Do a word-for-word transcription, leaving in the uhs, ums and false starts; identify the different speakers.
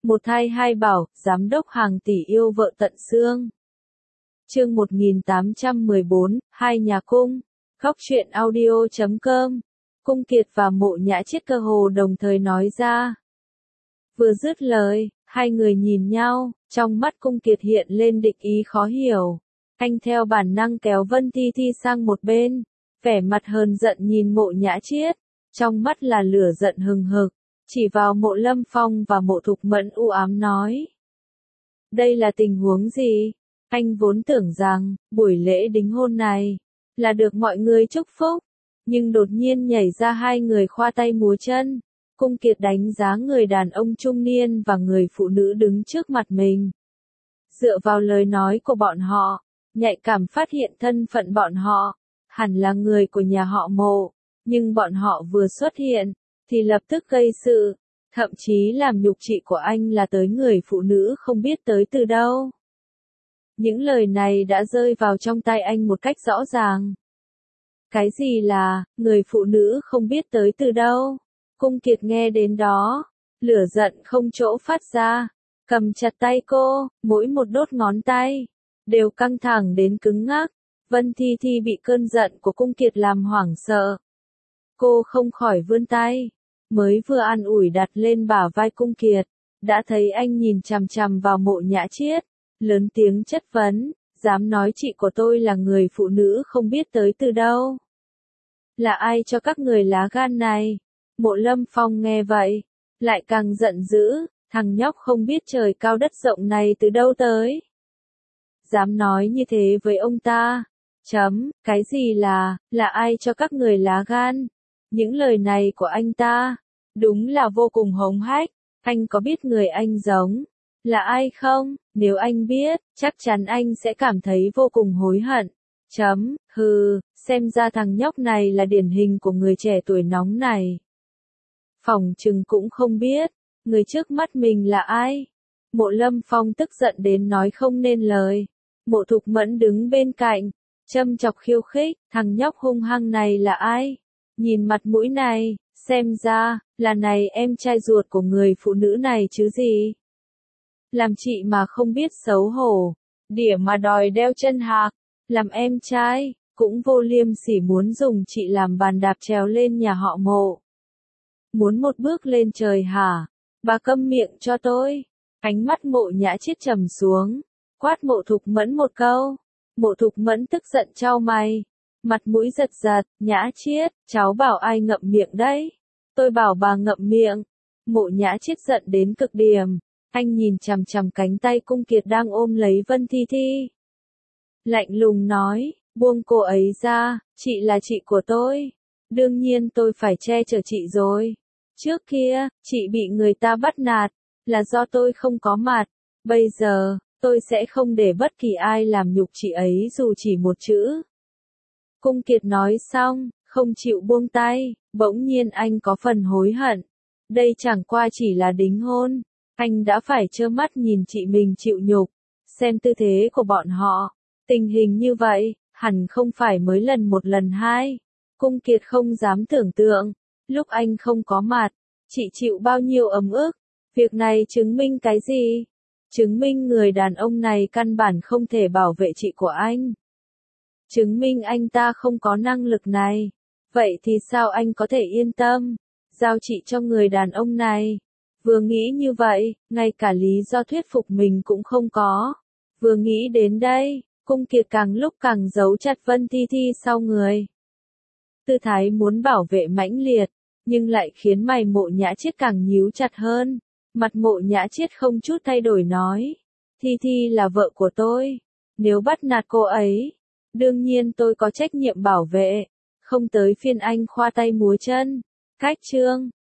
Speaker 1: Một thai hai bảo, giám đốc hàng tỷ yêu vợ tận xương. Chương một nghìn tám trăm mười bốn, hai nhà cung. Góc truyện audio chấm com. Cung Kiệt và Mộ Nhã Chiết cơ hồ đồng thời nói ra. Vừa dứt lời, hai người nhìn nhau, trong mắt Cung Kiệt hiện lên địch ý khó hiểu. Anh theo bản năng kéo Vân Thi Thi sang một bên, vẻ mặt hờn giận nhìn Mộ Nhã Chiết, trong mắt là lửa giận hừng hực, chỉ vào Mộ Lâm Phong và Mộ Thục Mẫn u ám nói. Đây là tình huống gì? Anh vốn tưởng rằng, buổi lễ đính hôn này, là được mọi người chúc phúc, nhưng đột nhiên nhảy ra hai người khoa tay múa chân. Cung Kiệt đánh giá người đàn ông trung niên và người phụ nữ đứng trước mặt mình. Dựa vào lời nói của bọn họ, nhạy cảm phát hiện thân phận bọn họ, hẳn là người của nhà họ Mộ, nhưng bọn họ vừa xuất hiện, thì lập tức gây sự, thậm chí làm nhục chị của anh là tới người phụ nữ không biết tới từ đâu. Những lời này đã rơi vào trong tay anh một cách rõ ràng. Cái gì là, người phụ nữ không biết tới từ đâu? Cung Kiệt nghe đến đó, lửa giận không chỗ phát ra, cầm chặt tay cô, mỗi một đốt ngón tay, đều căng thẳng đến cứng ngắc. Vân Thi Thi bị cơn giận của Cung Kiệt làm hoảng sợ. Cô không khỏi vươn tay, mới vừa an ủi đặt lên bả vai Cung Kiệt, đã thấy anh nhìn chằm chằm vào Mộ Nhã Chiết, lớn tiếng chất vấn, dám nói chị của tôi là người phụ nữ không biết tới từ đâu. Là ai cho các người lá gan này? Mộ Lâm Phong nghe vậy, lại càng giận dữ, thằng nhóc không biết trời cao đất rộng này từ đâu tới. Dám nói như thế với ông ta. Chấm, cái gì là, là ai cho các người lá gan? Những lời này của anh ta, đúng là vô cùng hống hách. Anh có biết người anh giống là ai không? Nếu anh biết, chắc chắn anh sẽ cảm thấy vô cùng hối hận. Chấm, hừ, xem ra thằng nhóc này là điển hình của người trẻ tuổi nóng này. Phỏng chừng cũng không biết, người trước mắt mình là ai. Mộ Lâm Phong tức giận đến nói không nên lời. Mộ Thục Mẫn đứng bên cạnh, châm chọc khiêu khích, thằng nhóc hung hăng này là ai? Nhìn mặt mũi này, xem ra, là này em trai ruột của người phụ nữ này chứ gì? Làm chị mà không biết xấu hổ, đỉa mà đòi đeo chân hạc, làm em trai, cũng vô liêm sỉ muốn dùng chị làm bàn đạp trèo lên nhà họ Mộ. Muốn một bước lên trời hả? Bà câm miệng cho tôi. Ánh mắt Mộ Nhã Chiết trầm xuống, quát Mộ Thục Mẫn một câu. Mộ Thục Mẫn tức giận chau mày, mặt mũi giật giật, Nhã Chiết, cháu bảo ai ngậm miệng đấy? Tôi bảo bà ngậm miệng. Mộ Nhã Chiết giận đến cực điểm, anh nhìn chằm chằm cánh tay Cung Kiệt đang ôm lấy Vân Thi Thi. Lạnh lùng nói, buông cô ấy ra, chị là chị của tôi. Đương nhiên tôi phải che chở chị rồi. Trước kia, chị bị người ta bắt nạt, là do tôi không có mặt. Bây giờ, tôi sẽ không để bất kỳ ai làm nhục chị ấy dù chỉ một chữ. Cung Kiệt nói xong, không chịu buông tay, bỗng nhiên anh có phần hối hận. Đây chẳng qua chỉ là đính hôn, anh đã phải trơ mắt nhìn chị mình chịu nhục. Xem tư thế của bọn họ, tình hình như vậy, hẳn không phải mới lần một lần hai. Cung Kiệt không dám tưởng tượng, lúc anh không có mặt, chị chịu bao nhiêu ấm ức. Việc này chứng minh cái gì? Chứng minh người đàn ông này căn bản không thể bảo vệ chị của anh. Chứng minh anh ta không có năng lực này. Vậy thì sao anh có thể yên tâm giao chị cho người đàn ông này? Vừa nghĩ như vậy, ngay cả lý do thuyết phục mình cũng không có. Vừa nghĩ đến đây, Cung Kiệt càng lúc càng giấu chặt Vân Thi Thi sau người. Tư thái muốn bảo vệ mãnh liệt, nhưng lại khiến mày Mộ Nhã Chiết càng nhíu chặt hơn. Mặt Mộ Nhã Chiết không chút thay đổi nói. Thi Thi là vợ của tôi. Nếu bắt nạt cô ấy, đương nhiên tôi có trách nhiệm bảo vệ. Không tới phiên anh khoa tay múa chân. Cách chương.